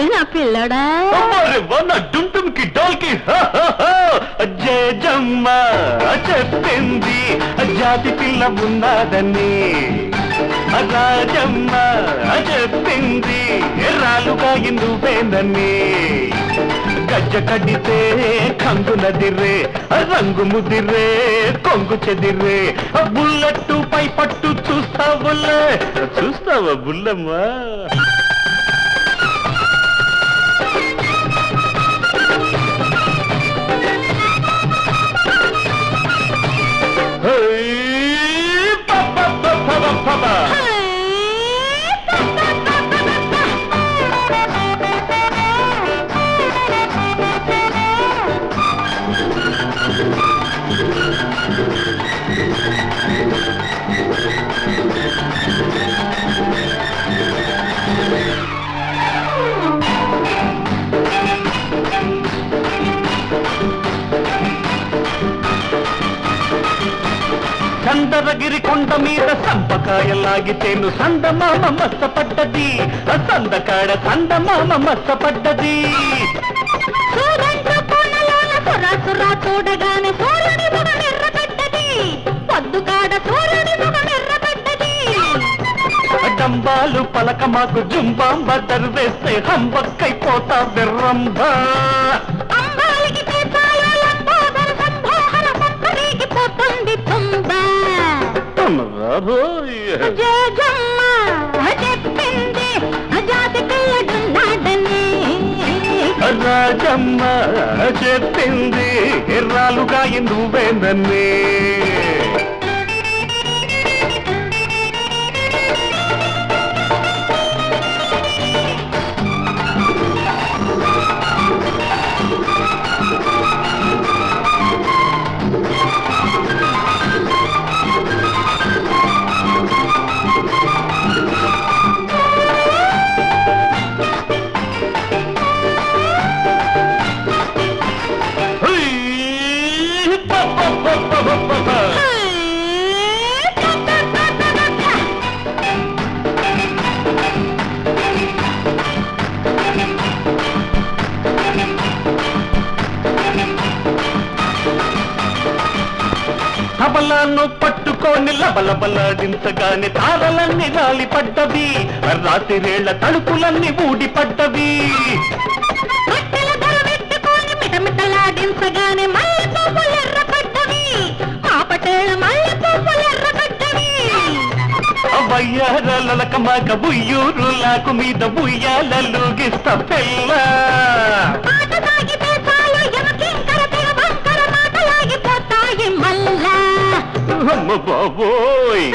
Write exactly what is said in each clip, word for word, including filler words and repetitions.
నా పిల్లడా డుంటుమ్కి డోల్కి జయజమ్మ చెప్పింది జాతి పిల్ల ఉన్నదని రాజమ్మ చెప్పింది రాలుగా నువ్వేందని గజ్జ కడితే కంగు నదిరే రంగు ముదిరే కొంగు చెదిరే బుల్లట్టు పై పట్టు చూస్తావులే చూస్తావా బుల్లమ్మా చందరగిరి కొండ మీద సంపకాయలాగితేను సందమామ మస్తపడ్డది సందకాడ సందమామ మస్తపడ్డది చూడగానే సూర్యుడి ముఖం ఎర్రబడ్డది పొద్దుకాడ సూర్యుడి ముఖం ఎర్రబడ్డది డంబాలు పలక మాకు జుంబాంబ దర్వేస్తే హంబక్కైపోతా బెర్రంబ రాజమ్మ చెప్పింది ఎర్రాలుగా నువ్వేందని తబలాను పట్టుకొని లబలబలాడించగానే తారలన్నీ రాలి పడ్డవి రాత్రిరేళ్ల తలుపులన్నీ ఊడి పడ్డవి మిటమిటలాడించగానే మల్లె పువ్వులు ఎర్రబడ్డవి ఆ పటేళ్ళ మల్లె పువ్వులు ఎర్రబడ్డవి వయ్యారలక మగ బుయ్యూరు లాకు మీద బుయ్యాలూగిస్త పిల్ల అమ్మ బాబోయ్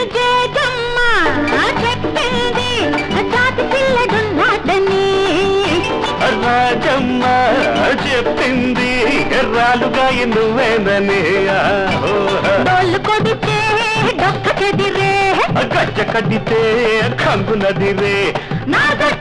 చెప్పింది జాతి పిల్లడున్నాడని రాజమ్మ చెప్పింది ఎర్రాలుగా నువ్వేందని డోలు కొడితే డొక్క చెదిరే గజ్జ కడితే కంగు నదిరే నా